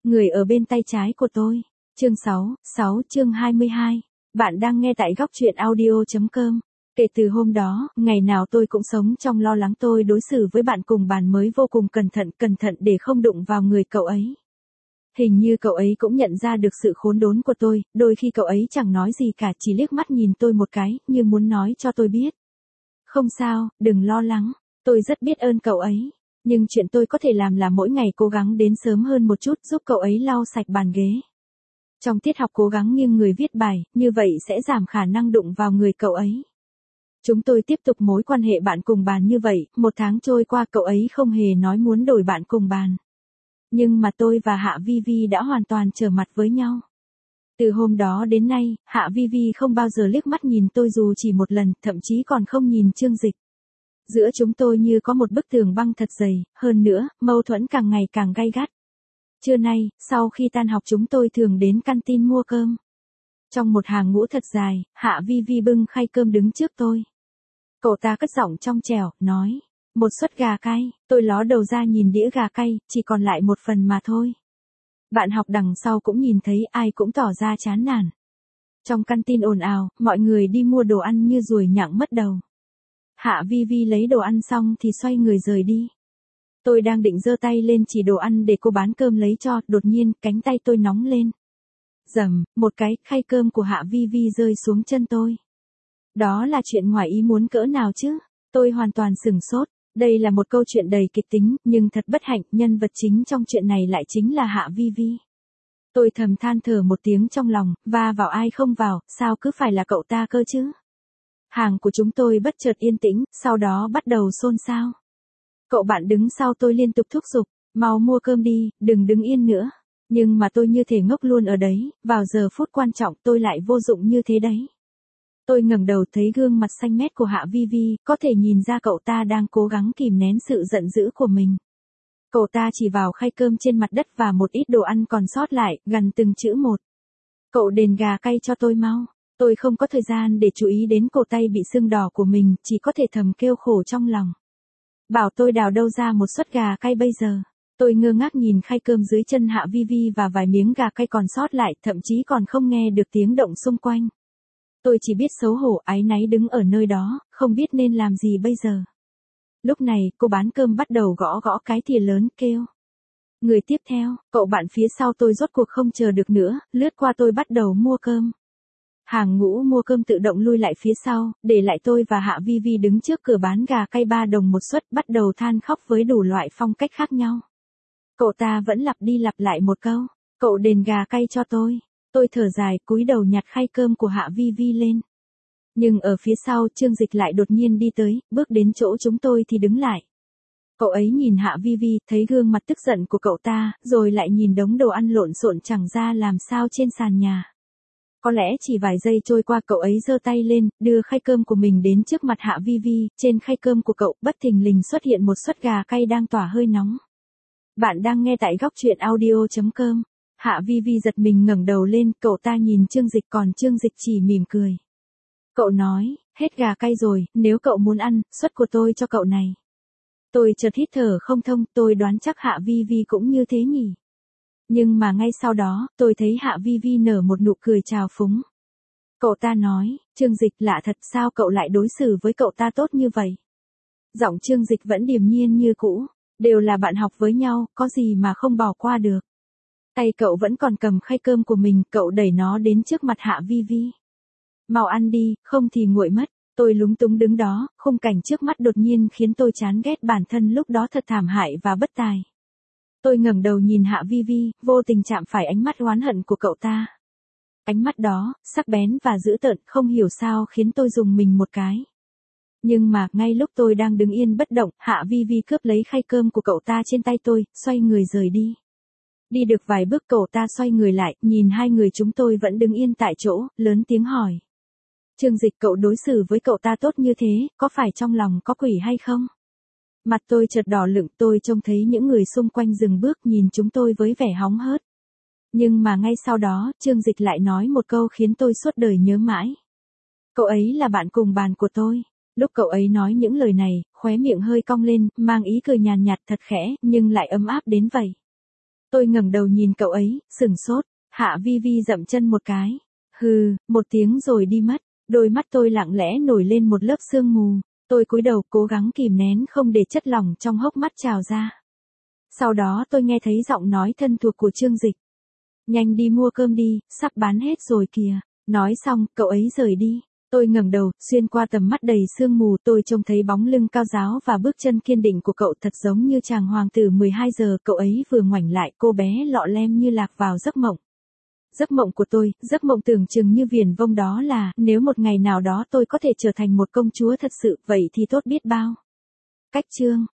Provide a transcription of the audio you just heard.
Người ở bên tay trái của tôi. Chương 6, chương 22. Bạn đang nghe tại góc truyện audio.com. Kể từ hôm đó, ngày nào tôi cũng sống trong lo lắng. Tôi đối xử với bạn cùng bàn mới vô cùng cẩn thận để không đụng vào người cậu ấy. Hình như cậu ấy cũng nhận ra được sự khốn đốn của tôi, đôi khi cậu ấy chẳng nói gì cả, chỉ liếc mắt nhìn tôi một cái, như muốn nói cho tôi biết. Không sao, đừng lo lắng, tôi rất biết ơn cậu ấy. Nhưng chuyện tôi có thể làm là mỗi ngày cố gắng đến sớm hơn một chút, giúp cậu ấy lau sạch bàn ghế. Trong tiết học cố gắng nghiêng người viết bài, như vậy sẽ giảm khả năng đụng vào người cậu ấy. Chúng tôi tiếp tục mối quan hệ bạn cùng bàn như vậy, một tháng trôi qua cậu ấy không hề nói muốn đổi bạn cùng bàn. Nhưng mà tôi và Hạ Vi Vi đã hoàn toàn trở mặt với nhau. Từ hôm đó đến nay, Hạ Vi Vi không bao giờ liếc mắt nhìn tôi dù chỉ một lần, thậm chí còn không nhìn Trương Dịch. Giữa chúng tôi như có một bức tường băng thật dày, hơn nữa, mâu thuẫn càng ngày càng gay gắt. Trưa nay, sau khi tan học chúng tôi thường đến canteen mua cơm. Trong một hàng ngũ thật dài, Hạ Vi Vi bưng khay cơm đứng trước tôi. Cậu ta cất giọng trong trẻo, nói, một suất gà cay. Tôi ló đầu ra nhìn đĩa gà cay, chỉ còn lại một phần mà thôi. Bạn học đằng sau cũng nhìn thấy, ai cũng tỏ ra chán nản. Trong canteen ồn ào, mọi người đi mua đồ ăn như ruồi nhặng mất đầu. Hạ Vi Vi lấy đồ ăn xong thì xoay người rời đi. Tôi đang định giơ tay lên chỉ đồ ăn để cô bán cơm lấy cho, đột nhiên, cánh tay tôi nóng lên. Rầm, một cái, khay cơm của Hạ Vi Vi rơi xuống chân tôi. Đó là chuyện ngoài ý muốn cỡ nào chứ? Tôi hoàn toàn sửng sốt. Đây là một câu chuyện đầy kịch tính, nhưng thật bất hạnh, nhân vật chính trong chuyện này lại chính là Hạ Vi Vi. Tôi thầm than thở một tiếng trong lòng, va vào ai không vào, sao cứ phải là cậu ta cơ chứ? Hàng của chúng tôi bất chợt yên tĩnh, sau đó bắt đầu xôn xao. Cậu bạn đứng sau tôi liên tục thúc giục, mau mua cơm đi, đừng đứng yên nữa. Nhưng mà tôi như thể ngốc luôn ở đấy, vào giờ phút quan trọng tôi lại vô dụng như thế đấy. Tôi ngẩng đầu thấy gương mặt xanh mét của Hạ Vi Vi, có thể nhìn ra cậu ta đang cố gắng kìm nén sự giận dữ của mình. Cậu ta chỉ vào khay cơm trên mặt đất và một ít đồ ăn còn sót lại, gần từng chữ một. Cậu đền gà cay cho tôi mau. Tôi không có thời gian để chú ý đến cổ tay bị sưng đỏ của mình, chỉ có thể thầm kêu khổ trong lòng. Bảo tôi đào đâu ra một suất gà cay bây giờ. Tôi ngơ ngác nhìn khay cơm dưới chân Hạ Vi Vi và vài miếng gà cay còn sót lại, thậm chí còn không nghe được tiếng động xung quanh. Tôi chỉ biết xấu hổ áy náy đứng ở nơi đó, không biết nên làm gì bây giờ. Lúc này, cô bán cơm bắt đầu gõ gõ cái thìa lớn, kêu. Người tiếp theo, cậu bạn phía sau tôi rốt cuộc không chờ được nữa, lướt qua tôi bắt đầu mua cơm. Hàng ngũ mua cơm tự động lui lại phía sau, để lại tôi và Hạ Vi Vi đứng trước cửa bán gà cay 3 đồng một suất, bắt đầu than khóc với đủ loại phong cách khác nhau. Cậu ta vẫn lặp đi lặp lại một câu, cậu đền gà cay cho tôi. Tôi thở dài, cúi đầu nhặt khay cơm của Hạ Vi Vi lên. Nhưng ở phía sau, Trương Dịch lại đột nhiên đi tới, bước đến chỗ chúng tôi thì đứng lại. Cậu ấy nhìn Hạ Vi Vi, thấy gương mặt tức giận của cậu ta, rồi lại nhìn đống đồ ăn lộn xộn chẳng ra làm sao trên sàn nhà. Có lẽ chỉ vài giây trôi qua cậu ấy giơ tay lên, đưa khay cơm của mình đến trước mặt Hạ Vi Vi, trên khay cơm của cậu bất thình lình xuất hiện một suất gà cay đang tỏa hơi nóng. Bạn đang nghe tại góc truyện audio.com. Hạ Vi Vi giật mình ngẩng đầu lên, cậu ta nhìn Trương Dịch còn Trương Dịch chỉ mỉm cười. Cậu nói, hết gà cay rồi, nếu cậu muốn ăn, suất của tôi cho cậu này. Tôi chợt hít thở không thông, tôi đoán chắc Hạ Vi Vi cũng như thế nhỉ. Nhưng mà ngay sau đó, tôi thấy Hạ Vi Vi nở một nụ cười trào phúng. Cậu ta nói, Trương Dịch lạ thật, sao cậu lại đối xử với cậu ta tốt như vậy? Giọng Trương Dịch vẫn điềm nhiên như cũ, đều là bạn học với nhau, có gì mà không bỏ qua được. Tay cậu vẫn còn cầm khay cơm của mình, cậu đẩy nó đến trước mặt Hạ Vi Vi. Mau ăn đi, không thì nguội mất. Tôi lúng túng đứng đó, khung cảnh trước mắt đột nhiên khiến tôi chán ghét bản thân lúc đó thật thảm hại và bất tài. Tôi ngẩng đầu nhìn Hạ Vi Vi, vô tình chạm phải ánh mắt oán hận của cậu ta. Ánh mắt đó, sắc bén và dữ tợn, không hiểu sao khiến tôi rùng mình một cái. Nhưng mà, ngay lúc tôi đang đứng yên bất động, Hạ Vi Vi cướp lấy khay cơm của cậu ta trên tay tôi, xoay người rời đi. Đi được vài bước cậu ta xoay người lại, nhìn hai người chúng tôi vẫn đứng yên tại chỗ, lớn tiếng hỏi. Trương Dịch, cậu đối xử với cậu ta tốt như thế, có phải trong lòng có quỷ hay không? Mặt tôi chợt đỏ lựng, tôi trông thấy những người xung quanh dừng bước nhìn chúng tôi với vẻ hóng hớt. Nhưng mà ngay sau đó, Trương Dịch lại nói một câu khiến tôi suốt đời nhớ mãi. Cậu ấy là bạn cùng bàn của tôi. Lúc cậu ấy nói những lời này, khóe miệng hơi cong lên, mang ý cười nhàn nhạt thật khẽ, nhưng lại ấm áp đến vậy. Tôi ngẩng đầu nhìn cậu ấy, sửng sốt. Hạ Vi Vi dậm chân một cái. Hừ, một tiếng rồi đi mất. Đôi mắt tôi lặng lẽ nổi lên một lớp sương mù. Tôi cúi đầu cố gắng kìm nén không để chất lỏng trong hốc mắt trào ra. Sau đó tôi nghe thấy giọng nói thân thuộc của Trương Dịch. Nhanh đi mua cơm đi, sắp bán hết rồi kìa. Nói xong, cậu ấy rời đi. Tôi ngẩng đầu, xuyên qua tầm mắt đầy sương mù tôi trông thấy bóng lưng cao ráo và bước chân kiên định của cậu thật giống như chàng hoàng tử 12 giờ. Cậu ấy vừa ngoảnh lại cô bé lọ lem như lạc vào giấc mộng. Giấc mộng của tôi, giấc mộng tưởng chừng như viển vông đó là nếu một ngày nào đó tôi có thể trở thành một công chúa thật sự vậy thì tốt biết bao. Cách chương